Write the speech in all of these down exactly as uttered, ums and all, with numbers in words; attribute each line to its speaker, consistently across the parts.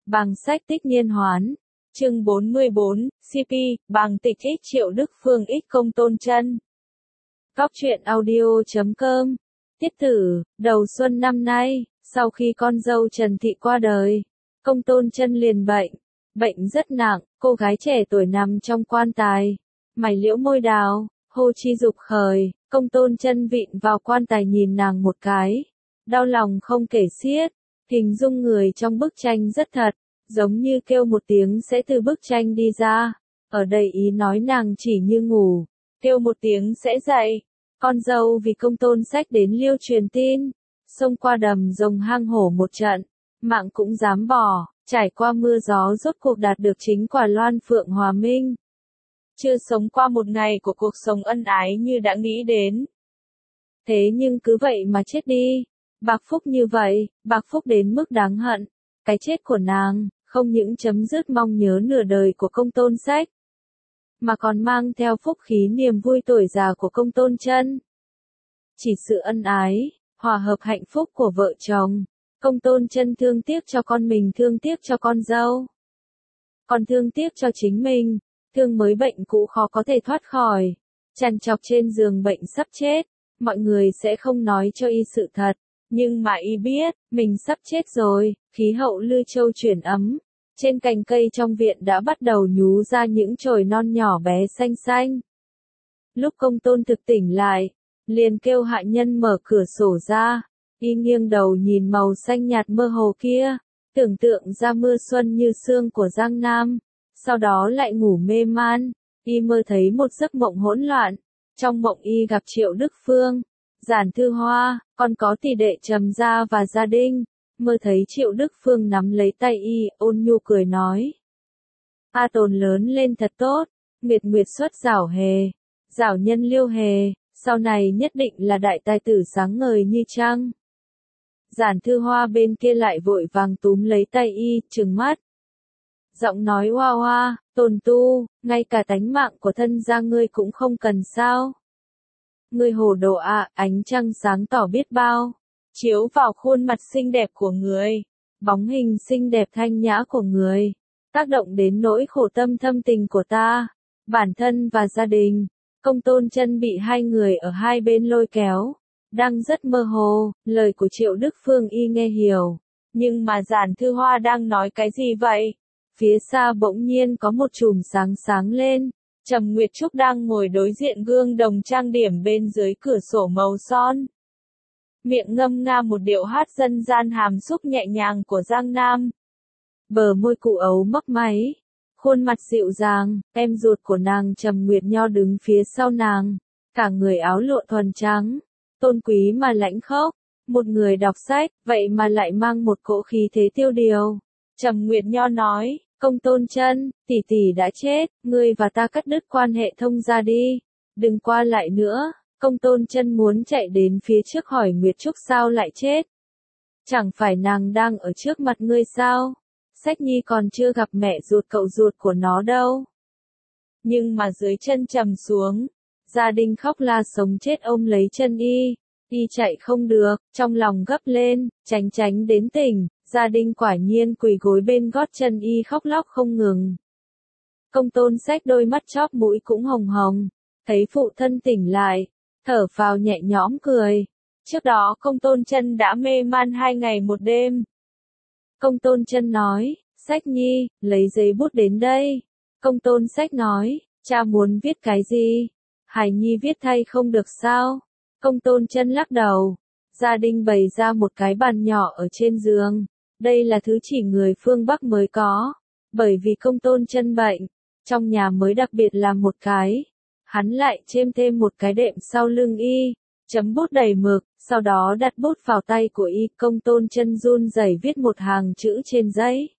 Speaker 1: Bàng sách tích niên hoán. Chương bốn mươi bốn, xê pê, bàng tịch ít Triệu Đức Phương ít Công Tôn Chân. Góc truyện audio chấm com. Tiết tử, đầu xuân năm nay, sau khi con dâu Trần Thị qua đời, Công Tôn Chân liền bệnh. Bệnh rất nặng, cô gái trẻ tuổi nằm trong quan tài. Mày liễu môi đào, hô chi dục khởi, Công Tôn Chân vịn vào quan tài nhìn nàng một cái. Đau lòng không kể xiết, hình dung người trong bức tranh rất thật, giống như kêu một tiếng sẽ từ bức tranh đi ra. Ở đây ý nói nàng chỉ như ngủ, kêu một tiếng sẽ dậy. Con dâu vì Công Tôn Sách đến liêu truyền tin, xông qua đầm rồng hang hổ một trận, mạng cũng dám bỏ, trải qua mưa gió rốt cuộc đạt được chính quả loan phượng hòa minh. Chưa sống qua một ngày của cuộc sống ân ái như đã nghĩ đến. Thế nhưng cứ vậy mà chết đi. Bạc Phúc như vậy, Bạc Phúc đến mức đáng hận. Cái chết của nàng, không những chấm dứt mong nhớ nửa đời của Công Tôn Sách, mà còn mang theo phúc khí niềm vui tuổi già của Công Tôn Chân. Chỉ sự ân ái, hòa hợp hạnh phúc của vợ chồng, Công Tôn Chân thương tiếc cho con mình, thương tiếc cho con dâu, còn thương tiếc cho chính mình, thương mới bệnh cũ khó có thể thoát khỏi, trằn trọc trên giường bệnh sắp chết. Mọi người sẽ không nói cho y sự thật, nhưng mà y biết, mình sắp chết rồi. Khí hậu Lư Châu chuyển ấm, trên cành cây trong viện đã bắt đầu nhú ra những chồi non nhỏ bé xanh xanh. Lúc Công Tôn thực tỉnh lại, liền kêu hạ nhân mở cửa sổ ra, y nghiêng đầu nhìn màu xanh nhạt mơ hồ kia, tưởng tượng ra mưa xuân như sương của Giang Nam, sau đó lại ngủ mê man. Y mơ thấy một giấc mộng hỗn loạn, trong mộng y gặp Triệu Đức Phương, Giản Thư Hoa, còn có tỷ đệ Trầm Gia và Gia Đinh. Mơ thấy Triệu Đức Phương nắm lấy tay y, ôn nhu cười nói: A Tồn lớn lên thật tốt, Nguyệt Nguyệt xuất giảo hề, giảo nhân liêu hề, sau này nhất định là đại tài tử sáng ngời như trăng. Giản Thư Hoa bên kia lại vội vàng túm lấy tay y, trừng mắt. Giọng nói hoa hoa, Tồn tu, ngay cả tánh mạng của thân gia ngươi cũng không cần sao? Ngươi hồ đồ ạ, ánh trăng sáng tỏ biết bao, chiếu vào khuôn mặt xinh đẹp của người, bóng hình xinh đẹp thanh nhã của người, tác động đến nỗi khổ tâm thâm tình của ta, bản thân và gia đình. Công Tôn Chân bị hai người ở hai bên lôi kéo, đang rất mơ hồ. Lời của Triệu Đức Phương y nghe hiểu, nhưng mà Giản Thư Hoa đang nói cái gì vậy? Phía xa bỗng nhiên có một chùm sáng sáng lên. Trầm Nguyệt Trúc đang ngồi đối diện gương đồng trang điểm bên dưới cửa sổ màu son, miệng ngâm nga một điệu hát dân gian hàm xúc nhẹ nhàng của Giang Nam. Bờ môi cụ ấu mấp máy, khuôn mặt dịu dàng, em ruột của nàng Trầm Nguyệt Nho đứng phía sau nàng, cả người áo lụa thuần trắng, tôn quý mà lãnh khốc, một người đọc sách, vậy mà lại mang một cỗ khí thế tiêu điều. Trầm Nguyệt Nho nói: Công Tôn Chân, tỷ tỷ đã chết, ngươi và ta cắt đứt quan hệ thông gia đi, đừng qua lại nữa. Công Tôn Chân muốn chạy đến phía trước hỏi Nguyệt Trúc sao lại chết. Chẳng phải nàng đang ở trước mặt ngươi sao? Sách Nhi còn chưa gặp mẹ ruột cậu ruột của nó đâu. Nhưng mà dưới chân trầm xuống, Gia Đình khóc la sống chết ôm lấy chân y, y chạy không được, trong lòng gấp lên, tránh tránh đến tỉnh. Gia Đình quả nhiên quỳ gối bên gót chân y khóc lóc không ngừng. Công Tôn Sách đôi mắt chóp mũi cũng hồng hồng, thấy phụ thân tỉnh lại, thở phào nhẹ nhõm cười. Trước đó Công Tôn Chân đã mê man hai ngày một đêm. Công Tôn Chân nói: Sách Nhi, lấy giấy bút đến đây. Công Tôn Sách nói: cha muốn viết cái gì? Hải Nhi viết thay không được sao? Công Tôn Chân lắc đầu. Gia Đình bày ra một cái bàn nhỏ ở trên giường. Đây là thứ chỉ người phương Bắc mới có, bởi vì Công Tôn Chân bệnh, trong nhà mới đặc biệt làm một cái. Hắn lại chêm thêm một cái đệm sau lưng y, chấm bút đầy mực, sau đó đặt bút vào tay của y. Công Tôn Chân run rẩy viết một hàng chữ trên giấy.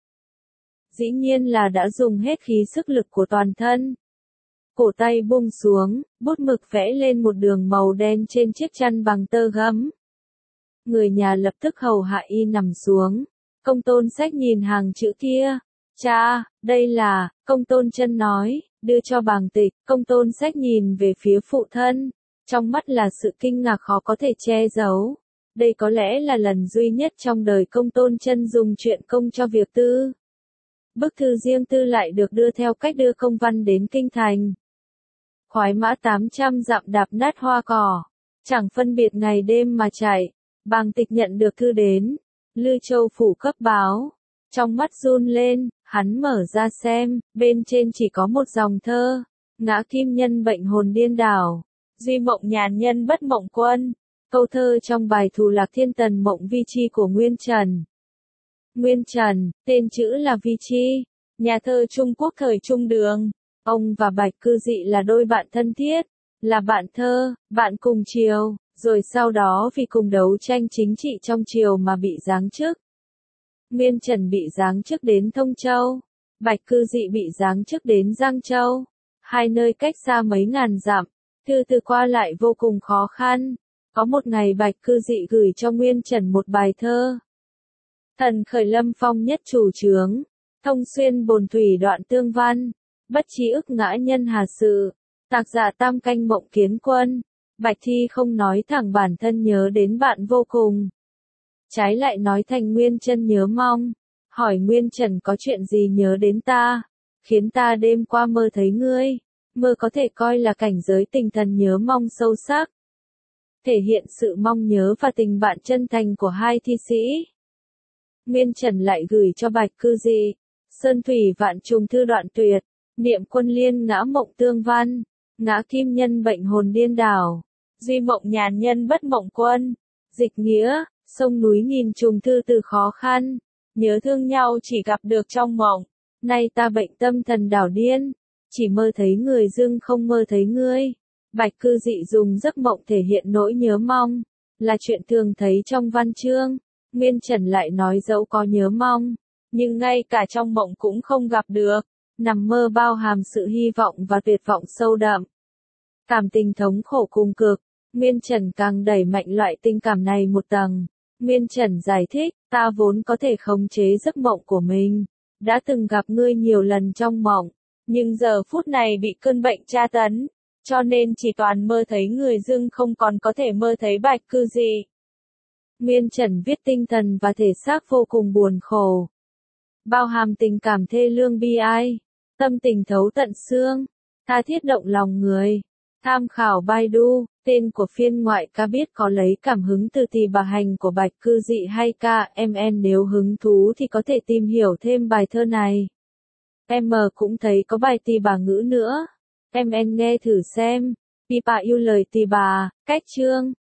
Speaker 1: Dĩ nhiên là đã dùng hết khí sức lực của toàn thân. Cổ tay buông xuống, bút mực vẽ lên một đường màu đen trên chiếc chăn bằng tơ gấm. Người nhà lập tức hầu hạ y nằm xuống. Công Tôn Sách nhìn hàng chữ kia. Cha, đây là, Công Tôn Chân nói, đưa cho Bàng Tịch. Công Tôn Sách nhìn về phía phụ thân, trong mắt là sự kinh ngạc khó có thể che giấu. Đây có lẽ là lần duy nhất trong đời Công Tôn Chân dùng chuyện công cho việc tư. Bức thư riêng tư lại được đưa theo cách đưa công văn đến kinh thành. Khoái mã tám trăm dặm đạp nát hoa cỏ, chẳng phân biệt ngày đêm mà chạy. Bàng Tịch nhận được thư đến, Lư Châu phủ cấp báo, trong mắt run lên, hắn mở ra xem, bên trên chỉ có một dòng thơ, ngã kim nhân bệnh hồn điên đảo, duy mộng nhàn nhân bất mộng quân. Câu thơ trong bài Thù Lạc Thiên Tần Mộng Vi Chi của Nguyên Trần. Nguyên Trần, tên chữ là Vi Chi, nhà thơ Trung Quốc thời Trung Đường. Ông và Bạch Cư Dị là đôi bạn thân thiết, là bạn thơ, bạn cùng triều, rồi sau đó vì cùng đấu tranh chính trị trong triều mà bị giáng chức. Nguyên Trần bị giáng chức đến Thông Châu, Bạch Cư Dị bị giáng chức đến Giang Châu, hai nơi cách xa mấy ngàn dặm, thư từ qua lại vô cùng khó khăn. Có một ngày Bạch Cư Dị gửi cho Nguyên Trần một bài thơ. Thần khởi lâm phong nhất chủ trướng, thông xuyên bồn thủy đoạn tương văn, bất trí ức ngã nhân hà sự, tạc giả tam canh mộng kiến quân. Bạch Thi không nói thẳng bản thân nhớ đến bạn vô cùng. Trái lại nói thành Nguyên Trân nhớ mong, hỏi Nguyên Trần có chuyện gì nhớ đến ta, khiến ta đêm qua mơ thấy ngươi, mơ có thể coi là cảnh giới tinh thần nhớ mong sâu sắc. Thể hiện sự mong nhớ và tình bạn chân thành của hai thi sĩ. Nguyên Trần lại gửi cho Bạch Cư Dị, sơn thủy vạn trùng thư đoạn tuyệt, niệm quân liên ngã mộng tương văn, ngã kim nhân bệnh hồn điên đảo, duy mộng nhàn nhân bất mộng quân. Dịch nghĩa, sông núi nghìn trùng thư từ khó khăn, nhớ thương nhau chỉ gặp được trong mộng, nay ta bệnh tâm thần đảo điên, chỉ mơ thấy người dưng không mơ thấy ngươi. Bạch Cư Dị dùng giấc mộng thể hiện nỗi nhớ mong, là chuyện thường thấy trong văn chương. Nguyên Trần lại nói dẫu có nhớ mong, nhưng ngay cả trong mộng cũng không gặp được, nằm mơ bao hàm sự hy vọng và tuyệt vọng sâu đậm. Cảm tình thống khổ cùng cực, Nguyên Trần càng đẩy mạnh loại tình cảm này một tầng. Nguyên Trần giải thích, ta vốn có thể khống chế giấc mộng của mình, đã từng gặp ngươi nhiều lần trong mộng, nhưng giờ phút này bị cơn bệnh tra tấn, cho nên chỉ toàn mơ thấy người dưng không còn có thể mơ thấy Bạch Cư Dị. Nguyên Trần viết tinh thần và thể xác vô cùng buồn khổ, bao hàm tình cảm thê lương bi ai, tâm tình thấu tận xương, tha thiết động lòng người. Tham khảo Baidu, tên của phiên ngoại ca biết có lấy cảm hứng từ Tỳ Bà Hành của Bạch Cư Dị hay ca em en nếu hứng thú thì có thể tìm hiểu thêm bài thơ này. Em cũng thấy có bài Tỳ Bà ngữ nữa. Em en nghe thử xem. Pipa yêu lời Tỳ Bà, cách chương.